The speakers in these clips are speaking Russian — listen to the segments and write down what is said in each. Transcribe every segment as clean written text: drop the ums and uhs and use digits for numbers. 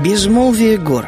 Безмолвие гор.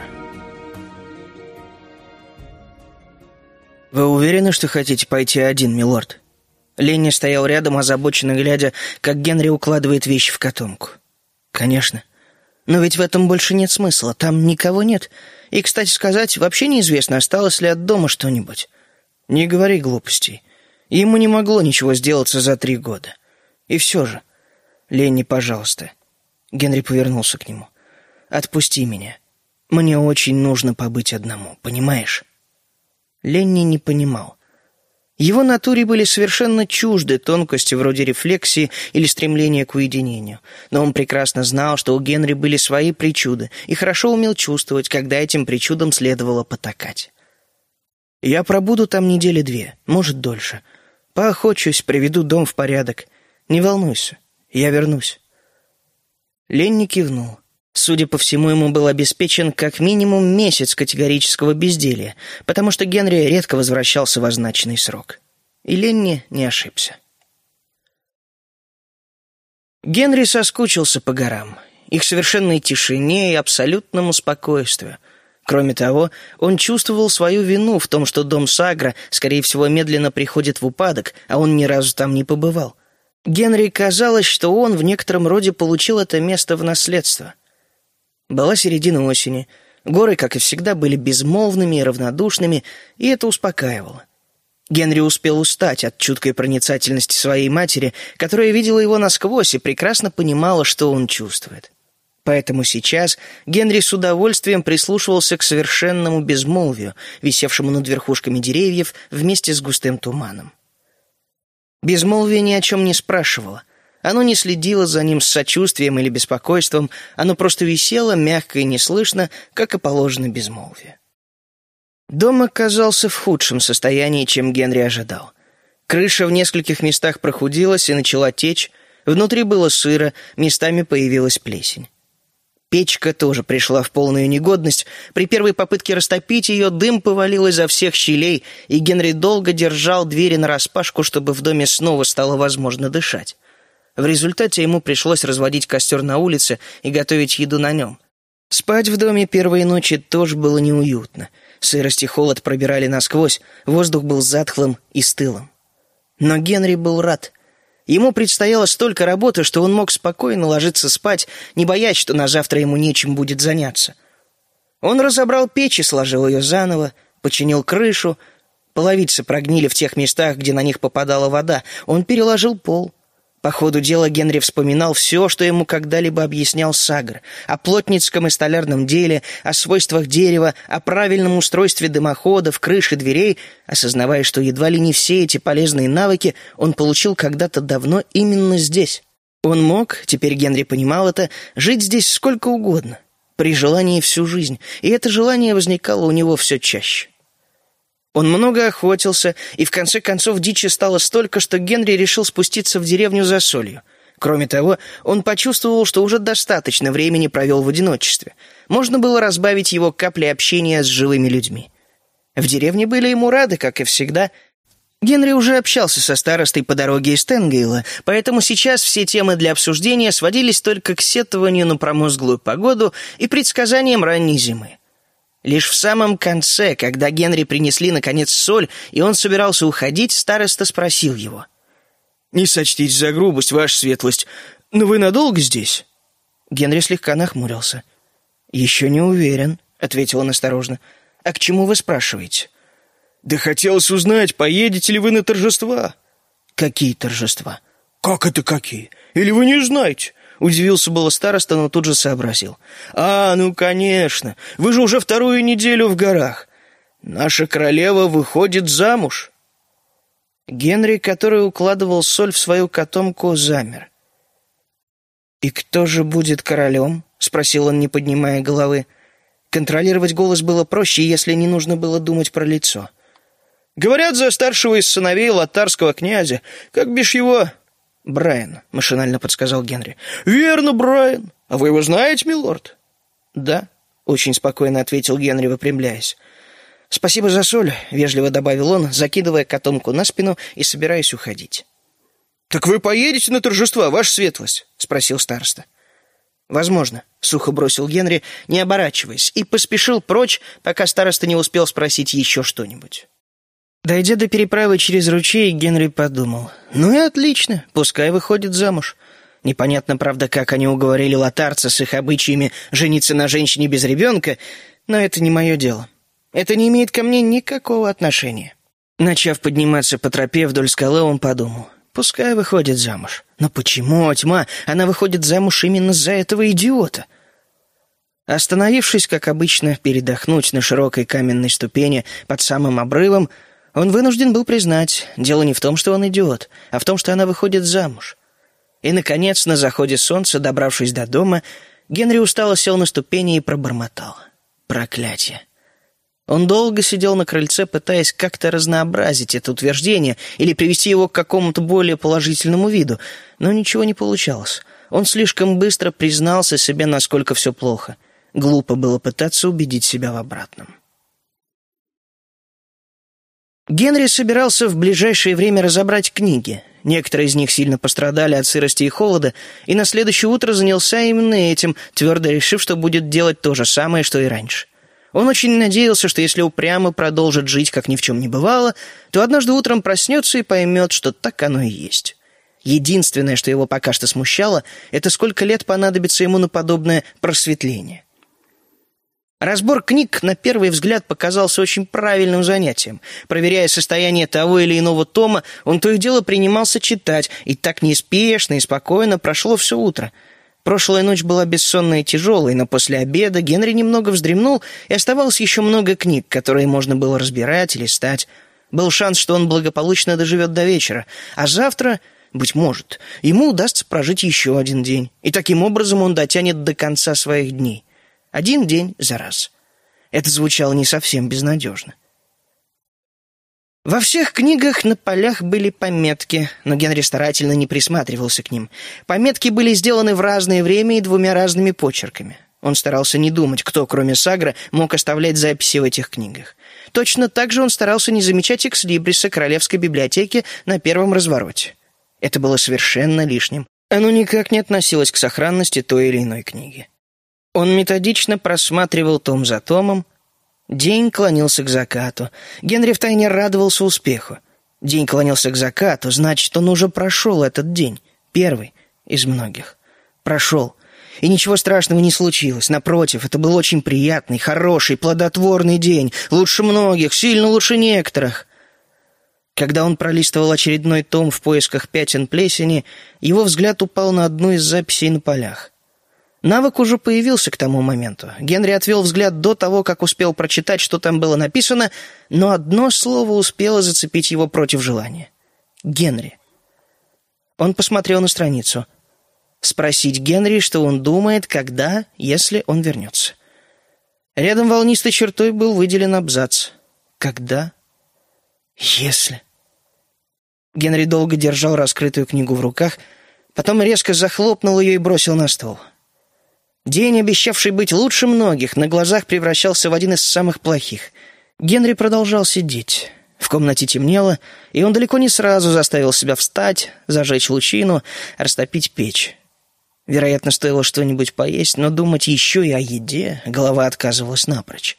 «Вы уверены, что хотите пойти один, милорд?» Ленни стоял рядом, озабоченно глядя, как Генри укладывает вещи в котомку. «Конечно. Но ведь в этом больше нет смысла. Там никого нет. И, кстати сказать, вообще неизвестно, осталось ли от дома что-нибудь. Не говори глупостей. Ему не могло ничего сделаться за 3 года. И все же. Ленни, пожалуйста». Генри повернулся к нему. «Отпусти меня. Мне очень нужно побыть одному, понимаешь?» Ленни не понимал. Его натуре были совершенно чужды тонкости вроде рефлексии или стремления к уединению. Но он прекрасно знал, что у Генри были свои причуды, и хорошо умел чувствовать, когда этим причудам следовало потакать. «Я пробуду там 2 недели, может, дольше. Поохочусь, приведу дом в порядок. Не волнуйся, я вернусь». Ленни кивнул. Судя по всему, ему был обеспечен как минимум месяц категорического безделья, потому что Генри редко возвращался в означенный срок. И Ленни не ошибся. Генри соскучился по горам, их совершенной тишине и абсолютному спокойствию. Кроме того, он чувствовал свою вину в том, что дом Сагра, скорее всего, медленно приходит в упадок, а он ни разу там не побывал. Генри казалось, что он в некотором роде получил это место в наследство. Была середина осени. Горы, как и всегда, были безмолвными и равнодушными, и это успокаивало. Генри успел устать от чуткой проницательности своей матери, которая видела его насквозь и прекрасно понимала, что он чувствует. Поэтому сейчас Генри с удовольствием прислушивался к совершенному безмолвию, висевшему над верхушками деревьев вместе с густым туманом. Безмолвие ни о чем не спрашивало. Оно не следило за ним с сочувствием или беспокойством, оно просто висело мягко и неслышно, как и положено безмолвию. Дом оказался в худшем состоянии, чем Генри ожидал. Крыша в нескольких местах прохудилась и начала течь, внутри было сыро, местами появилась плесень. Печка тоже пришла в полную негодность. При первой попытке растопить ее дым повалил изо всех щелей, и Генри долго держал двери нараспашку, чтобы в доме снова стало возможно дышать. В результате ему пришлось разводить костер на улице и готовить еду на нем. Спать в доме первые ночи тоже было неуютно. Сырость и холод пробирали насквозь, воздух был затхлым и стылым. Но Генри был рад. Ему предстояло столько работы, что он мог спокойно ложиться спать, не боясь, что на завтра ему нечем будет заняться. Он разобрал печь и сложил ее заново, починил крышу. Половицы прогнили в тех местах, где на них попадала вода. Он переложил пол. По ходу дела Генри вспоминал все, что ему когда-либо объяснял Сагр: о плотницком и столярном деле, о свойствах дерева, о правильном устройстве дымоходов, крыш и дверей, осознавая, что едва ли не все эти полезные навыки он получил когда-то давно именно здесь. Он мог, теперь Генри понимал это, жить здесь сколько угодно, при желании всю жизнь, и это желание возникало у него все чаще. Он много охотился, и в конце концов дичи стало столько, что Генри решил спуститься в деревню за солью. Кроме того, он почувствовал, что уже достаточно времени провел в одиночестве. Можно было разбавить его каплей общения с живыми людьми. В деревне были ему рады, как и всегда. Генри уже общался со старостой по дороге из Тенгейла, поэтому сейчас все темы для обсуждения сводились только к сетованию на промозглую погоду и предсказаниям ранней зимы. Лишь в самом конце, когда Генри принесли, наконец, соль, и он собирался уходить, староста спросил его: «Не сочтите за грубость, ваша светлость, но вы надолго здесь?» Генри слегка нахмурился. «Еще не уверен», — ответил он осторожно. «А к чему вы спрашиваете?» «Да хотелось узнать, поедете ли вы на торжества?» «Какие торжества?» «Как это какие? Или вы не знаете?» Удивился было староста, но тут же сообразил. Ну конечно, вы же уже 2-ю неделю в горах. Наша королева выходит замуж». Генри, который укладывал соль в свою котомку, замер. «И кто же будет королем?» — спросил он, не поднимая головы. Контролировать голос было проще, если не нужно было думать про лицо. «Говорят, за старшего из сыновей лотарского князя. Как бишь его...» «Брайан», — машинально подсказал Генри. «Верно, Брайан. А вы его знаете, милорд?» «Да», — очень спокойно ответил Генри, выпрямляясь. «Спасибо за соль», — вежливо добавил он, закидывая котомку на спину и собираясь уходить. «Так вы поедете на торжества, ваша светлость?» — спросил староста. «Возможно», — сухо бросил Генри, не оборачиваясь, и поспешил прочь, пока староста не успел спросить еще что-нибудь. Дойдя до переправы через ручей, Генри подумал: «Ну и отлично, пускай выходит замуж». Непонятно, правда, как они уговорили лотарца с их обычаями жениться на женщине без ребенка, но это не мое дело. Это не имеет ко мне никакого отношения. Начав подниматься по тропе вдоль скалы, он подумал: пускай выходит замуж. Но почему, тьма, она выходит замуж именно за этого идиота? Остановившись, как обычно, передохнуть на широкой каменной ступени под самым обрывом, он вынужден был признать, дело не в том, что он идиот, а в том, что она выходит замуж. И, наконец, на заходе солнца, добравшись до дома, Генри устало сел на ступени и пробормотал: проклятие. Он долго сидел на крыльце, пытаясь как-то разнообразить это утверждение или привести его к какому-то более положительному виду, но ничего не получалось. Он слишком быстро признался себе, насколько все плохо. Глупо было пытаться убедить себя в обратном. Генри собирался в ближайшее время разобрать книги. Некоторые из них сильно пострадали от сырости и холода, и на следующее утро занялся именно этим, твердо решив, что будет делать то же самое, что и раньше. Он очень надеялся, что если упрямо продолжит жить, как ни в чем не бывало, то однажды утром проснется и поймет, что так оно и есть. Единственное, что его пока что смущало, это сколько лет понадобится ему на подобное просветление. Разбор книг на первый взгляд показался очень правильным занятием. Проверяя состояние того или иного тома, он то и дело принимался читать, и так неспешно и спокойно прошло все утро. Прошлая ночь была бессонной и тяжелой, но после обеда Генри немного вздремнул, и оставалось еще много книг, которые можно было разбирать и листать. Был шанс, что он благополучно доживет до вечера, а завтра, быть может, ему удастся прожить еще один день, и таким образом он дотянет до конца своих дней. Один день за раз. Это звучало не совсем безнадежно. Во всех книгах на полях были пометки, но Генри старательно не присматривался к ним. Пометки были сделаны в разное время и двумя разными почерками. Он старался не думать, кто, кроме Сагра, мог оставлять записи в этих книгах. Точно так же он старался не замечать экслибриса Королевской библиотеки на первом развороте. Это было совершенно лишним. Оно никак не относилось к сохранности той или иной книги. Он методично просматривал том за томом. День клонился к закату. Генри втайне радовался успеху. День клонился к закату, значит, он уже прошел этот день. Первый из многих. Прошел. И ничего страшного не случилось. Напротив, это был очень приятный, хороший, плодотворный день. Лучше многих, сильно лучше некоторых. Когда он пролистывал очередной том в поисках пятен плесени, его взгляд упал на одну из записей на полях. Навык уже появился к тому моменту. Генри отвел взгляд до того, как успел прочитать, что там было написано, но одно слово успело зацепить его против желания. Генри. Он посмотрел на страницу. Спросить Генри, что он думает, когда, если он вернется. Рядом волнистой чертой был выделен абзац. Когда? Если. Генри долго держал раскрытую книгу в руках, потом резко захлопнул ее и бросил на стол. День, обещавший быть лучше многих, на глазах превращался в один из самых плохих. Генри продолжал сидеть. В комнате темнело, и он далеко не сразу заставил себя встать, зажечь лучину, растопить печь. Вероятно, стоило что-нибудь поесть, но думать еще и о еде голова отказывалась напрочь.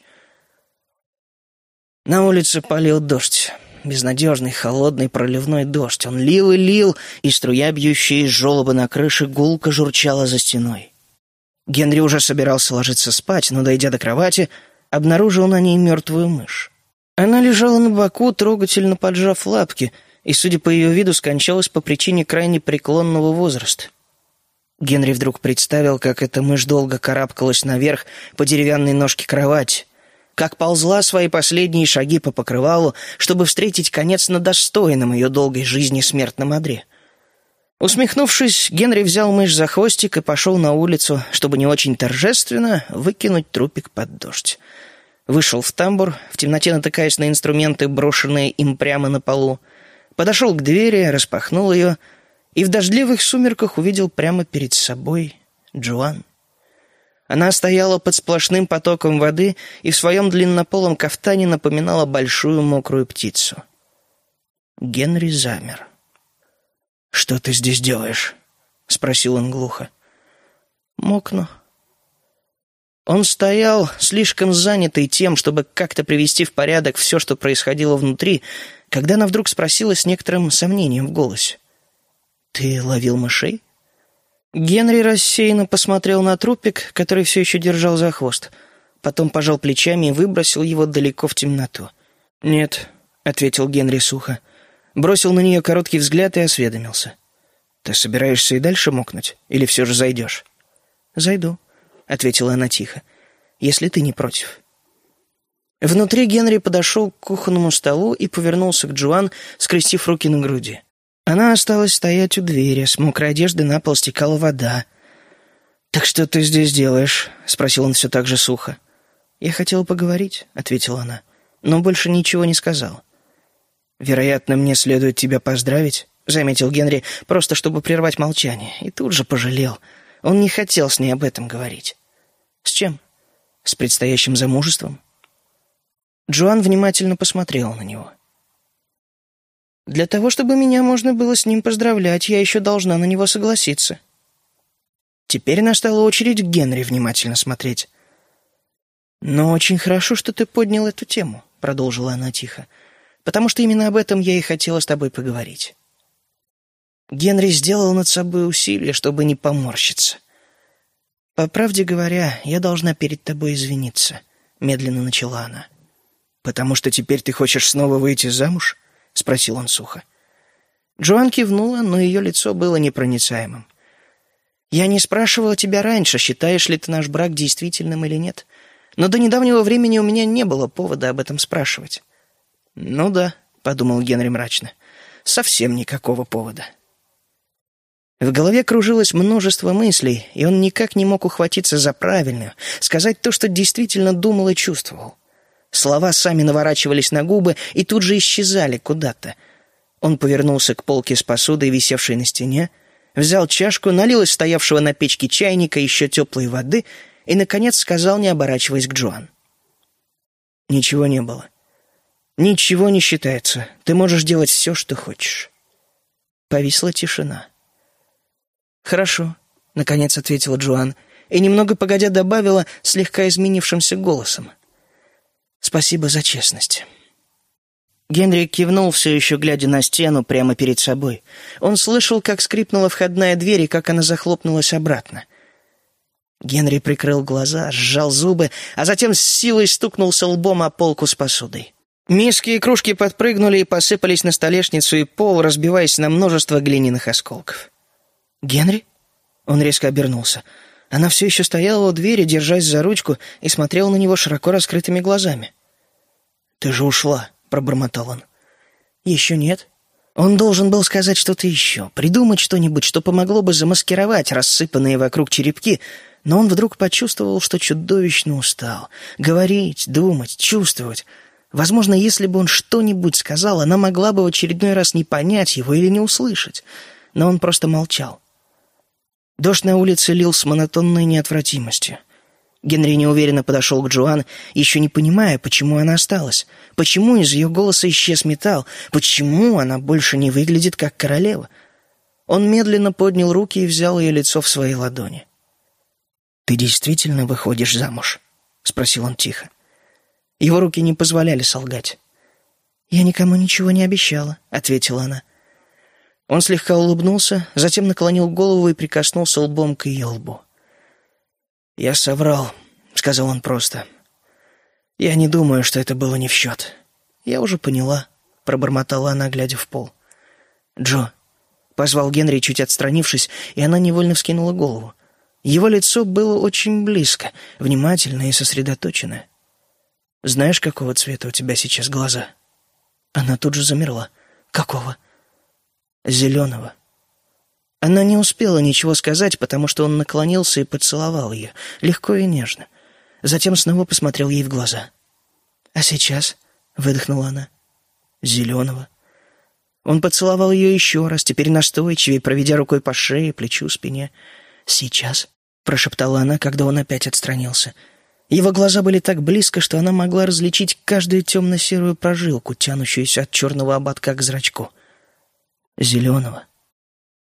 На улице полил дождь. Безнадежный, холодный, проливной дождь. Он лил и лил, и струя, бьющая из желоба на крыше, гулко журчала за стеной. Генри уже собирался ложиться спать, но, дойдя до кровати, обнаружил на ней мертвую мышь. Она лежала на боку, трогательно поджав лапки, и, судя по ее виду, скончалась по причине крайне преклонного возраста. Генри вдруг представил, как эта мышь долго карабкалась наверх по деревянной ножке кровати, как ползла свои последние шаги по покрывалу, чтобы встретить конец на достойном ее долгой жизни смертном одре. Усмехнувшись, Генри взял мышь за хвостик и пошел на улицу, чтобы не очень торжественно выкинуть трупик под дождь. Вышел в тамбур, в темноте натыкаясь на инструменты, брошенные им прямо на полу. Подошел к двери, распахнул ее, и в дождливых сумерках увидел прямо перед собой Джоан. Она стояла под сплошным потоком воды и в своем длиннополом кафтане напоминала большую мокрую птицу. Генри замер. «Что ты здесь делаешь?» — спросил он глухо. Мокну. Он стоял, слишком занятый тем, чтобы как-то привести в порядок все, что происходило внутри, когда она вдруг спросила с некоторым сомнением в голосе: «Ты ловил мышей?» Генри рассеянно посмотрел на трупик, который все еще держал за хвост. Потом пожал плечами и выбросил его далеко в темноту. «Нет», — ответил Генри сухо. Бросил на нее короткий взгляд и осведомился: «Ты собираешься и дальше мокнуть? Или все же зайдешь?» «Зайду», — ответила она тихо, — «если ты не против». Внутри Генри подошел к кухонному столу и повернулся к Джоан, скрестив руки на груди. Она осталась стоять у двери, с мокрой одежды на пол стекала вода. «Так что ты здесь делаешь?» — спросил он все так же сухо. «Я хотела поговорить», — ответила она, — «но больше ничего не сказал». «Вероятно, мне следует тебя поздравить», — заметил Генри, просто чтобы прервать молчание, и тут же пожалел. Он не хотел с ней об этом говорить. «С чем? С предстоящим замужеством?» Джоан внимательно посмотрела на него. «Для того, чтобы меня можно было с ним поздравлять, я еще должна на него согласиться». Теперь настала очередь Генри внимательно смотреть. «Но очень хорошо, что ты поднял эту тему», — продолжила она тихо, «потому что именно об этом я и хотела с тобой поговорить». Генри сделал над собой усилие, чтобы не поморщиться. «По правде говоря, я должна перед тобой извиниться», — медленно начала она. «Потому что теперь ты хочешь снова выйти замуж?» — спросил он сухо. Джоан кивнула, но ее лицо было непроницаемым. «Я не спрашивала тебя раньше, считаешь ли ты наш брак действительным или нет, но до недавнего времени у меня не было повода об этом спрашивать». «Ну да», — подумал Генри мрачно, — «совсем никакого повода». В голове кружилось множество мыслей, и он никак не мог ухватиться за правильную, сказать то, что действительно думал и чувствовал. Слова сами наворачивались на губы и тут же исчезали куда-то. Он повернулся к полке с посудой, висевшей на стене, взял чашку, налил из стоявшего на печке чайника еще теплой воды и, наконец, сказал, не оборачиваясь к Джоан: «Ничего не было. Ничего не считается. Ты можешь делать все, что хочешь». Повисла тишина. «Хорошо», — наконец ответила Джоан, и немного погодя добавила слегка изменившимся голосом: «Спасибо за честность». Генри кивнул, все еще глядя на стену прямо перед собой. Он слышал, как скрипнула входная дверь и как она захлопнулась обратно. Генри прикрыл глаза, сжал зубы, а затем с силой стукнулся лбом о полку с посудой. Миски и кружки подпрыгнули и посыпались на столешницу и пол, разбиваясь на множество глиняных осколков. «Генри?» Он резко обернулся. Она все еще стояла у двери, держась за ручку, и смотрела на него широко раскрытыми глазами. «Ты же ушла», — пробормотал он. «Еще нет». Он должен был сказать что-то еще, придумать что-нибудь, что помогло бы замаскировать рассыпанные вокруг черепки, но он вдруг почувствовал, что чудовищно устал. Говорить, думать, чувствовать. Возможно, если бы он что-нибудь сказал, она могла бы в очередной раз не понять его или не услышать. Но он просто молчал. Дождь на улице лил с монотонной неотвратимостью. Генри неуверенно подошел к Джоан, еще не понимая, почему она осталась, почему из ее голоса исчез металл, почему она больше не выглядит как королева. Он медленно поднял руки и взял ее лицо в свои ладони. «Ты действительно выходишь замуж?» — спросил он тихо. Его руки не позволяли солгать. «Я никому ничего не обещала», — ответила она. Он слегка улыбнулся, затем наклонил голову и прикоснулся лбом к ее лбу. «Я соврал», — сказал он просто. «Я не думаю, что это было не в счет». «Я уже поняла», — пробормотала она, глядя в пол. «Джо», — позвал Генри, чуть отстранившись, и она невольно вскинула голову. Его лицо было очень близко, внимательное и сосредоточенное. «Знаешь, какого цвета у тебя сейчас глаза?» Она тут же замерла. «Какого?» «Зеленого». Она не успела ничего сказать, потому что он наклонился и поцеловал ее, легко и нежно. Затем снова посмотрел ей в глаза. «А сейчас?» — выдохнула она. «Зеленого». Он поцеловал ее еще раз, теперь настойчивее, проведя рукой по шее, плечу, спине. «Сейчас?» — прошептала она, когда он опять отстранился. Его глаза были так близко, что она могла различить каждую темно-серую прожилку, тянущуюся от черного ободка к зрачку. «Зеленого».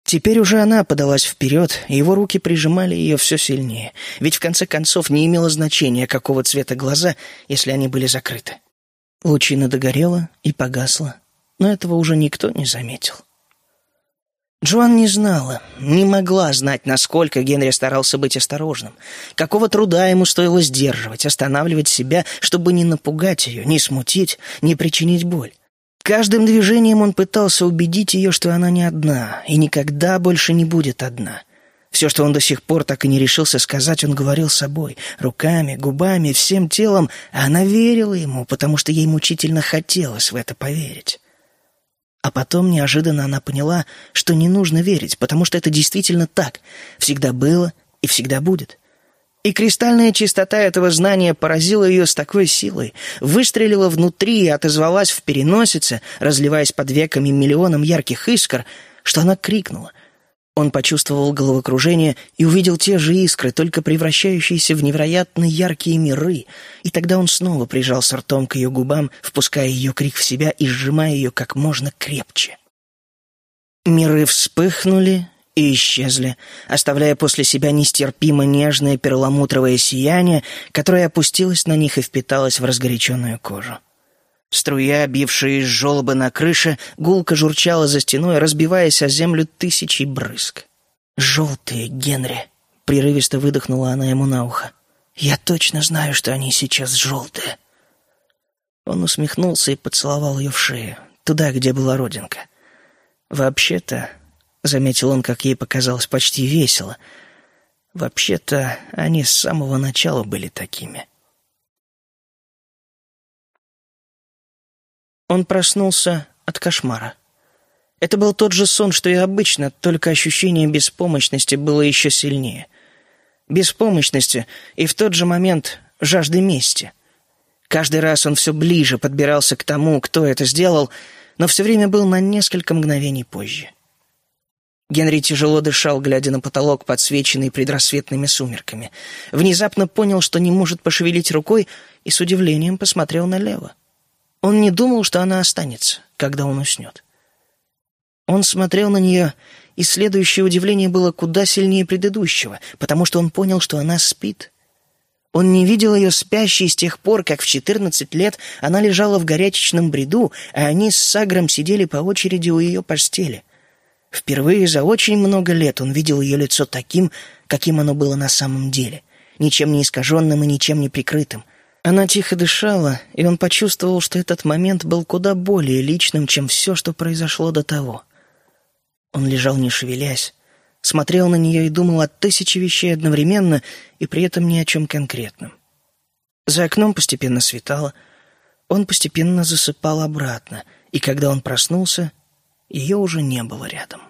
Теперь уже она подалась вперед, и его руки прижимали ее все сильнее, ведь в конце концов не имело значения, какого цвета глаза, если они были закрыты. Лучина догорела и погасла, но этого уже никто не заметил. Джоан не знала, не могла знать, насколько Генри старался быть осторожным, какого труда ему стоило сдерживать, останавливать себя, чтобы не напугать ее, не смутить, не причинить боль. Каждым движением он пытался убедить ее, что она не одна и никогда больше не будет одна. Все, что он до сих пор так и не решился сказать, он говорил собой, руками, губами, всем телом, а она верила ему, потому что ей мучительно хотелось в это поверить. А потом неожиданно она поняла, что не нужно верить, потому что это действительно так, всегда было и всегда будет. И кристальная чистота этого знания поразила ее с такой силой, выстрелила внутри и отозвалась в переносице, разливаясь под веками миллионом ярких искр, что она крикнула. Он почувствовал головокружение и увидел те же искры, только превращающиеся в невероятно яркие миры, и тогда он снова прижался ртом к ее губам, впуская ее крик в себя и сжимая ее как можно крепче. Миры вспыхнули и исчезли, оставляя после себя нестерпимо нежное перламутровое сияние, которое опустилось на них и впиталось в разгоряченную кожу. Струя, бившая из желоба на крыше, гулко журчала за стеной, разбиваясь о землю тысячей брызг. «Желтые, Генри!» — прерывисто выдохнула она ему на ухо. «Я точно знаю, что они сейчас желтые!» Он усмехнулся и поцеловал ее в шею, туда, где была родинка. «Вообще-то...» — заметил он, как ей показалось, почти весело. «Вообще-то они с самого начала были такими». Он проснулся от кошмара. Это был тот же сон, что и обычно, только ощущение беспомощности было еще сильнее. Беспомощности и в тот же момент жажды мести. Каждый раз он все ближе подбирался к тому, кто это сделал, но все время был на несколько мгновений позже. Генри тяжело дышал, глядя на потолок, подсвеченный предрассветными сумерками. Внезапно понял, что не может пошевелить рукой, и с удивлением посмотрел налево. Он не думал, что она останется, когда он уснет. Он смотрел на нее, и следующее удивление было куда сильнее предыдущего, потому что он понял, что она спит. Он не видел ее спящей с тех пор, как в 14 лет она лежала в горячечном бреду, а они с Сагром сидели по очереди у ее постели. Впервые за очень много лет он видел ее лицо таким, каким оно было на самом деле, ничем не искаженным и ничем не прикрытым. Она тихо дышала, и он почувствовал, что этот момент был куда более личным, чем все, что произошло до того. Он лежал не шевелясь, смотрел на нее и думал о 1000 вещей одновременно, и при этом ни о чем конкретном. За окном постепенно светало, он постепенно засыпал обратно, и когда он проснулся, ее уже не было рядом.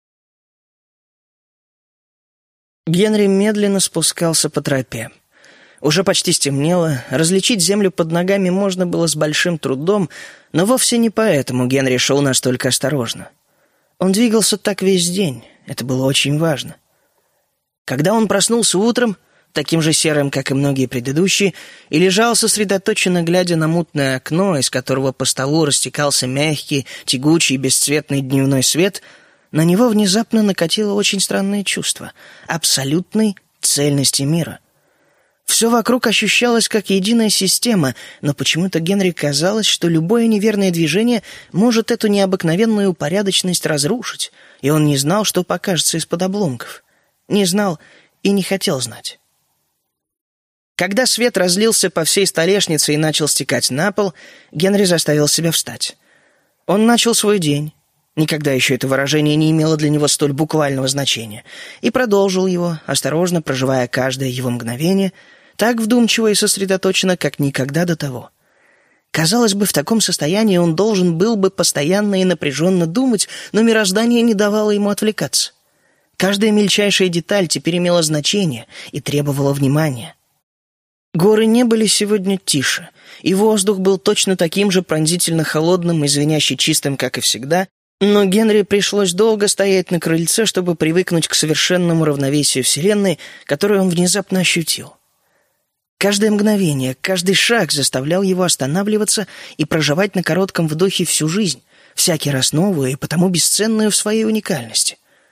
Генри медленно спускался по тропе. Уже почти стемнело, различить землю под ногами можно было с большим трудом, но вовсе не поэтому Генри шел настолько осторожно. Он двигался так весь день, это было очень важно. Когда он проснулся утром, таким же серым, как и многие предыдущие, и лежал сосредоточенно, глядя на мутное окно, из которого по столу растекался мягкий, тягучий, бесцветный дневной свет, на него внезапно накатило очень странное чувство абсолютной цельности мира. Все вокруг ощущалось как единая система, но почему-то Генри казалось, что любое неверное движение может эту необыкновенную упорядоченность разрушить, и он не знал, что покажется из-под обломков. Не знал и не хотел знать. Когда свет разлился по всей столешнице и начал стекать на пол, Генри заставил себя встать. Он начал свой день. Никогда еще это выражение не имело для него столь буквального значения. И продолжил его, осторожно проживая каждое его мгновение, так вдумчиво и сосредоточенно, как никогда до того. Казалось бы, в таком состоянии он должен был бы постоянно и напряженно думать, но мироздание не давало ему отвлекаться. Каждая мельчайшая деталь теперь имела значение и требовала внимания. Горы не были сегодня тише, и воздух был точно таким же пронзительно холодным и звеняще чистым, как и всегда, но Генри пришлось долго стоять на крыльце, чтобы привыкнуть к совершенному равновесию Вселенной, которую он внезапно ощутил. Каждое мгновение, каждый шаг заставлял его останавливаться и проживать на коротком вдохе всю жизнь, всякий раз новую и потому бесценную в своей уникальности.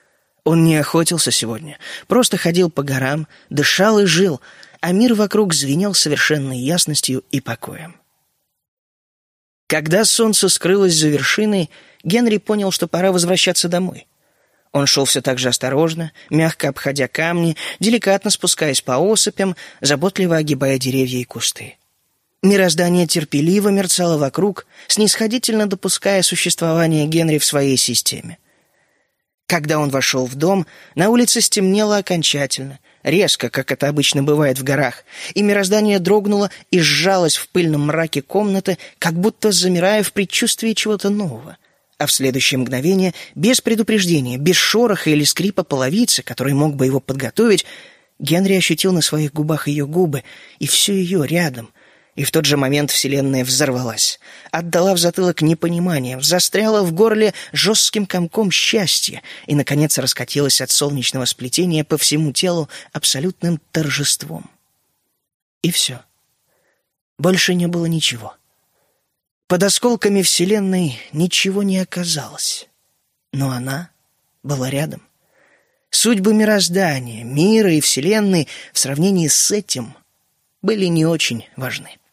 Он не охотился сегодня, просто ходил по горам, дышал и жил, а мир вокруг звенел совершенной ясностью и покоем. Когда солнце скрылось за вершиной, Генри понял, что пора возвращаться домой. Он шел все так же осторожно, мягко обходя камни, деликатно спускаясь по осыпям, заботливо огибая деревья и кусты. Мироздание терпеливо мерцало вокруг, снисходительно допуская существование Генри в своей системе. Когда он вошел в дом, на улице стемнело окончательно, резко, как это обычно бывает в горах, и мироздание дрогнуло и сжалось в пыльном мраке комнаты, как будто замирая в предчувствии чего-то нового. А в следующее мгновение, без предупреждения, без шороха или скрипа половицы, который мог бы его подготовить, Генри ощутил на своих губах ее губы и всю ее рядом. И в тот же момент вселенная взорвалась, отдала в затылок непониманием, застряла в горле жестким комком счастья и, наконец, раскатилась от солнечного сплетения по всему телу абсолютным торжеством. И все. Больше не было ничего. Под осколками вселенной ничего не оказалось, но она была рядом. Судьбы мироздания, мира и вселенной в сравнении с этим были не очень важны.